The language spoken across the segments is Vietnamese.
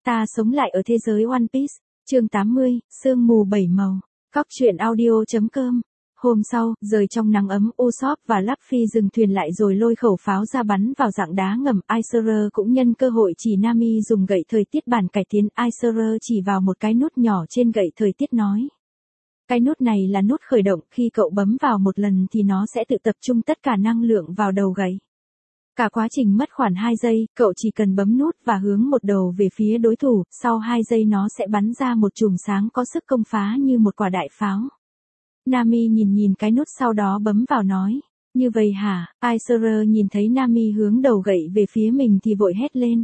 Ta sống lại ở thế giới One Piece. Chương 80, sương mù bảy màu. Cóc truyện audio.com. Hôm sau, rời trong nắng ấm, Usopp và Luffy dừng thuyền lại rồi lôi khẩu pháo ra bắn vào dạng đá ngầm. Aiser cũng nhân cơ hội chỉ Nami dùng gậy thời tiết bản cải tiến. Aiser chỉ vào một cái nút nhỏ trên gậy thời tiết nói. Cái nút này là nút khởi động, khi cậu bấm vào một lần thì nó sẽ tự tập trung tất cả năng lượng vào đầu gậy. Cả quá trình mất khoảng 2 giây, cậu chỉ cần bấm nút và hướng một đầu về phía đối thủ, sau 2 giây nó sẽ bắn ra một chùm sáng có sức công phá như một quả đại pháo. Nami nhìn cái nút sau đó bấm vào nói, như vậy hả? Aiser nhìn thấy Nami hướng đầu gậy về phía mình thì vội hét lên.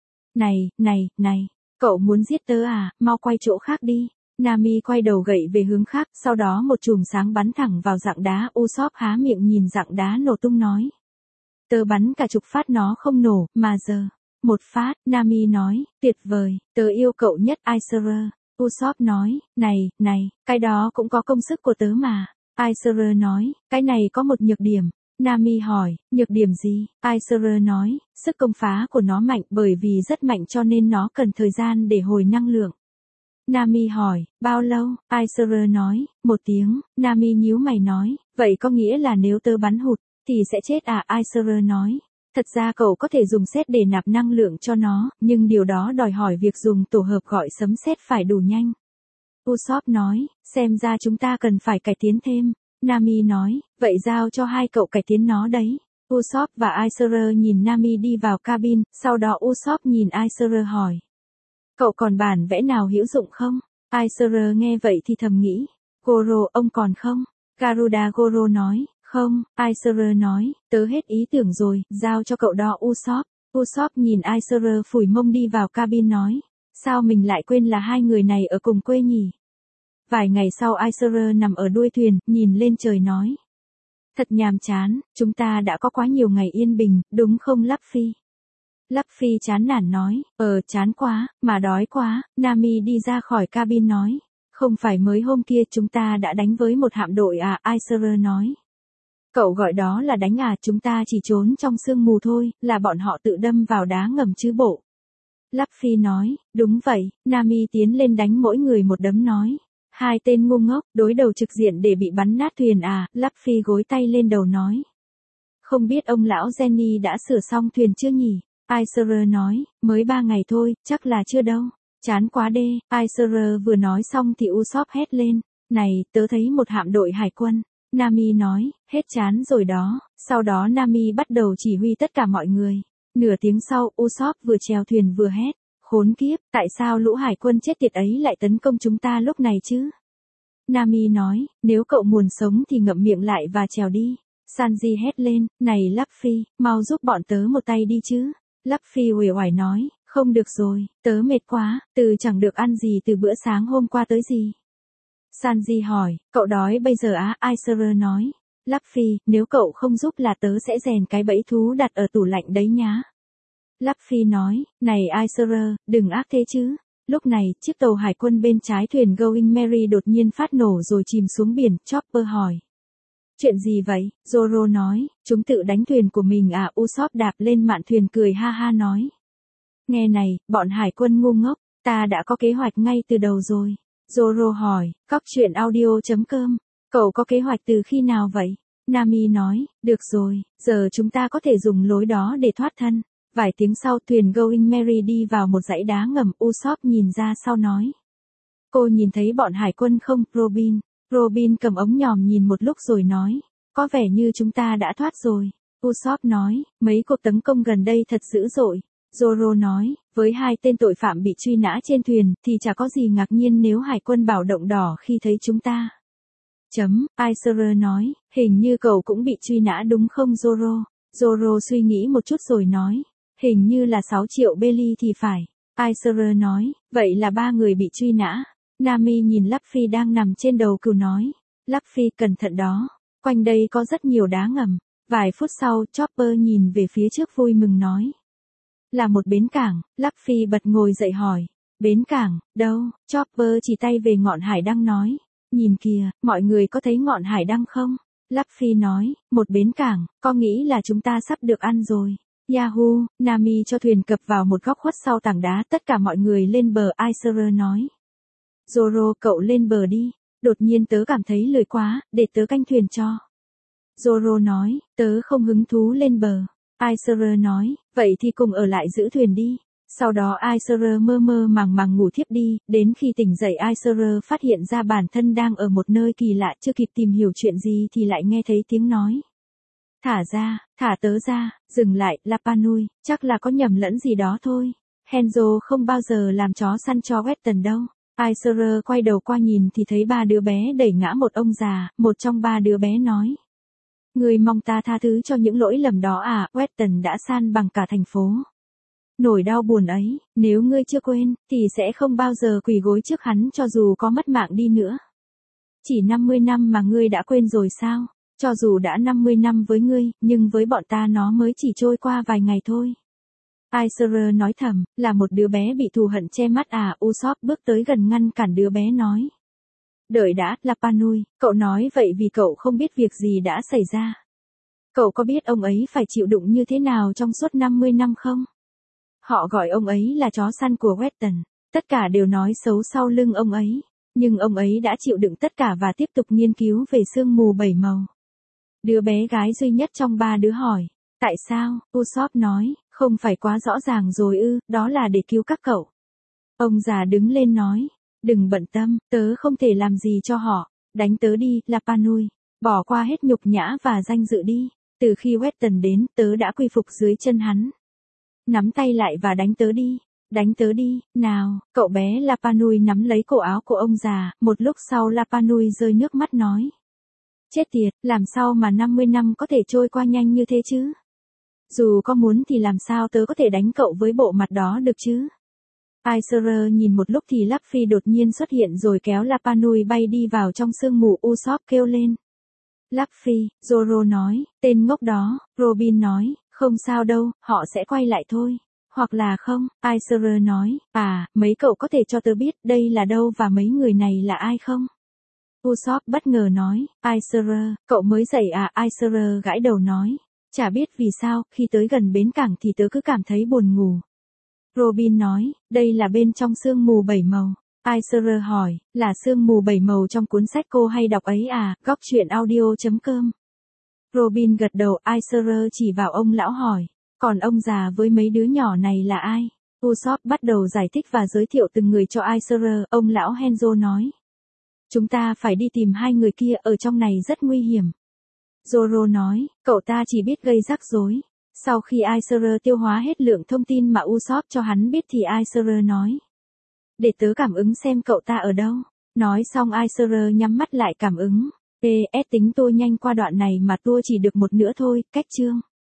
Này, cậu muốn giết tớ à, mau quay chỗ khác đi. Nami quay đầu gậy về hướng khác, sau đó một chùm sáng bắn thẳng vào dạng đá. Usopp há miệng nhìn dạng đá nổ tung nói. Tớ bắn cả chục phát nó không nổ, mà giờ, một phát. Nami nói, tuyệt vời, tớ yêu cậu nhất Aiser. Usopp nói, này, cái đó cũng có công sức của tớ mà. Aiser nói, cái này có một nhược điểm. Nami hỏi, nhược điểm gì? Aiser nói, sức công phá của nó mạnh, bởi vì rất mạnh cho nên nó cần thời gian để hồi năng lượng. Nami hỏi, bao lâu? Aiser nói, 1 tiếng. Nami nhíu mày nói, vậy có nghĩa là nếu tớ bắn hụt, thì sẽ chết à? Aiser nói, thật ra cậu có thể dùng sét để nạp năng lượng cho nó, nhưng điều đó đòi hỏi việc dùng tổ hợp gọi sấm sét phải đủ nhanh. Usopp nói, xem ra chúng ta cần phải cải tiến thêm. Nami nói, vậy giao cho hai cậu cải tiến nó đấy. Usopp và Aiser nhìn Nami đi vào cabin, sau đó Usopp nhìn Aiser hỏi. Cậu còn bản vẽ nào hữu dụng không? Aiser nghe vậy thì thầm nghĩ, Goro ông còn không? Garuda Goro nói, không. Aiser nói, tớ hết ý tưởng rồi, giao cho cậu đó Usopp. Usopp nhìn Aiser phủi mông đi vào cabin nói, sao mình lại quên là hai người này ở cùng quê nhỉ? Vài ngày sau Aiser nằm ở đuôi thuyền, nhìn lên trời nói. Thật nhàm chán, chúng ta đã có quá nhiều ngày yên bình, đúng không Luffy? Luffy chán nản nói, chán quá, mà đói quá. Nami đi ra khỏi cabin nói, không phải mới hôm kia chúng ta đã đánh với một hạm đội à? Aiser nói. Cậu gọi đó là đánh à? Chúng ta chỉ trốn trong sương mù thôi, là bọn họ tự đâm vào đá ngầm chứ bộ. Luffy nói, đúng vậy. Nami tiến lên đánh mỗi người một đấm nói. Hai tên ngu ngốc, đối đầu trực diện để bị bắn nát thuyền à? Luffy gối tay lên đầu nói. Không biết ông lão Jenny đã sửa xong thuyền chưa nhỉ? Aiser nói, mới 3 ngày thôi, chắc là chưa đâu. Chán quá đê. Aiser vừa nói xong thì Usopp hét lên. Này, tớ thấy một hạm đội hải quân. Nami nói, hết chán rồi đó. Sau đó Nami bắt đầu chỉ huy tất cả mọi người. Nửa tiếng sau, Usopp vừa chèo thuyền vừa hét. Khốn kiếp, tại sao lũ hải quân chết tiệt ấy lại tấn công chúng ta lúc này chứ? Nami nói, nếu cậu muốn sống thì ngậm miệng lại và chèo đi. Sanji hét lên, này Luffy, mau giúp bọn tớ một tay đi chứ. Luffy uể oải nói, không được rồi, tớ mệt quá, chẳng được ăn gì từ bữa sáng hôm qua tới gì. Sanji hỏi, cậu đói bây giờ á? Aiser nói, Luffy, nếu cậu không giúp là tớ sẽ rèn cái bẫy thú đặt ở tủ lạnh đấy nhá. Luffy nói, này Aiser, đừng ác thế chứ. Lúc này, chiếc tàu hải quân bên trái thuyền Going Merry đột nhiên phát nổ rồi chìm xuống biển. Chopper hỏi. Chuyện gì vậy? Zoro nói, chúng tự đánh thuyền của mình à? Usopp đạp lên mạn thuyền cười ha ha nói. Nghe này, bọn hải quân ngu ngốc, ta đã có kế hoạch ngay từ đầu rồi. Zoro hỏi, cóc truyện audio.com, cậu có kế hoạch từ khi nào vậy? Nami nói, được rồi, giờ chúng ta có thể dùng lối đó để thoát thân. Vài tiếng sau thuyền Going Merry đi vào một dãy đá ngầm. Usopp nhìn ra sau nói. Cô nhìn thấy bọn hải quân không? Robin cầm ống nhòm nhìn một lúc rồi nói. Có vẻ như chúng ta đã thoát rồi. Usopp nói, mấy cuộc tấn công gần đây thật dữ dội. Zoro nói, với 2 tên tội phạm bị truy nã trên thuyền, thì chả có gì ngạc nhiên nếu hải quân bảo động đỏ khi thấy chúng ta. Aiser nói, hình như cậu cũng bị truy nã đúng không Zoro? Zoro suy nghĩ một chút rồi nói. Hình như là 6 triệu belly thì phải. Aiser nói, vậy là 3 người bị truy nã. Nami nhìn Luffy đang nằm trên đầu cừu nói. Luffy cẩn thận đó. Quanh đây có rất nhiều đá ngầm. Vài phút sau, Chopper nhìn về phía trước vui mừng nói. Là một bến cảng. Luffy bật ngồi dậy hỏi. Bến cảng, đâu? Chopper chỉ tay về ngọn hải đăng nói. Nhìn kìa, mọi người có thấy ngọn hải đăng không? Luffy nói, một bến cảng, có nghĩ là chúng ta sắp được ăn rồi. Yahoo, Nami cho thuyền cập vào một góc khuất sau tảng đá, tất cả mọi người lên bờ. Aiser nói. Zoro, cậu lên bờ đi, đột nhiên tớ cảm thấy lười quá, để tớ canh thuyền cho. Zoro nói, tớ không hứng thú lên bờ. Aiser nói, vậy thì cùng ở lại giữ thuyền đi. Sau đó Aiser mơ mơ màng màng ngủ thiếp đi, đến khi tỉnh dậy Aiser phát hiện ra bản thân đang ở một nơi kỳ lạ, chưa kịp tìm hiểu chuyện gì thì lại nghe thấy tiếng nói. Thả tớ ra, dừng lại, Rapa Nui, chắc là có nhầm lẫn gì đó thôi. Hanzo không bao giờ làm chó săn cho Weston đâu. Aiser quay đầu qua nhìn thì thấy 3 đứa bé đẩy ngã một ông già, một trong 3 đứa bé nói. Người mong ta tha thứ cho những lỗi lầm đó à, Weston đã san bằng cả thành phố. Nỗi đau buồn ấy, nếu ngươi chưa quên, thì sẽ không bao giờ quỳ gối trước hắn cho dù có mất mạng đi nữa. Chỉ 50 năm mà ngươi đã quên rồi sao? Cho dù đã 50 năm với ngươi, nhưng với bọn ta nó mới chỉ trôi qua vài ngày thôi. Aiser nói thầm, là một đứa bé bị thù hận che mắt à, Usopp bước tới gần ngăn cản đứa bé nói. Đợi đã, Rapa Nui, cậu nói vậy vì cậu không biết việc gì đã xảy ra. Cậu có biết ông ấy phải chịu đựng như thế nào trong suốt 50 năm không? Họ gọi ông ấy là chó săn của Weston, tất cả đều nói xấu sau lưng ông ấy, nhưng ông ấy đã chịu đựng tất cả và tiếp tục nghiên cứu về sương mù 7 màu. Đứa bé gái duy nhất trong 3 đứa hỏi, tại sao? Usopp nói, không phải quá rõ ràng rồi ư, đó là để cứu các cậu. Ông già đứng lên nói, đừng bận tâm, tớ không thể làm gì cho họ, đánh tớ đi, Rapa Nui, bỏ qua hết nhục nhã và danh dự đi, từ khi Weston đến, tớ đã quy phục dưới chân hắn. Nắm tay lại và đánh tớ đi, nào, cậu bé Rapa Nui nắm lấy cổ áo của ông già, một lúc sau Rapa Nui rơi nước mắt nói. Chết tiệt, làm sao mà 50 năm có thể trôi qua nhanh như thế chứ? Dù có muốn thì làm sao tớ có thể đánh cậu với bộ mặt đó được chứ? Aiser nhìn một lúc thì Luffy đột nhiên xuất hiện rồi kéo Rapa Nui bay đi vào trong sương mù. Usopp kêu lên. Luffy, Zoro nói, tên ngốc đó. Robin nói, không sao đâu, họ sẽ quay lại thôi. Hoặc là không, Aiser nói, mấy cậu có thể cho tớ biết đây là đâu và mấy người này là ai không? Usopp bất ngờ nói, Aiser, cậu mới dậy à? Aiser gãi đầu nói, chả biết vì sao, khi tới gần bến cảng thì tớ cứ cảm thấy buồn ngủ. Robin nói, đây là bên trong sương mù 7 màu. Aiser hỏi, là sương mù 7 màu trong cuốn sách cô hay đọc ấy à? Góc truyện audio.com. Robin gật đầu. Aiser chỉ vào ông lão hỏi, còn ông già với mấy đứa nhỏ này là ai? Usopp bắt đầu giải thích và giới thiệu từng người cho Aiser. Ông lão Hanzo nói, chúng ta phải đi tìm 2 người kia, ở trong này rất nguy hiểm. Zoro nói, cậu ta chỉ biết gây rắc rối. Sau khi Aiser tiêu hóa hết lượng thông tin mà Usopp cho hắn biết thì Aiser nói, để tớ cảm ứng xem cậu ta ở đâu. Nói xong Aiser nhắm mắt lại cảm ứng. PS tính tôi nhanh qua đoạn này mà tua chỉ được một nửa thôi, cách chương.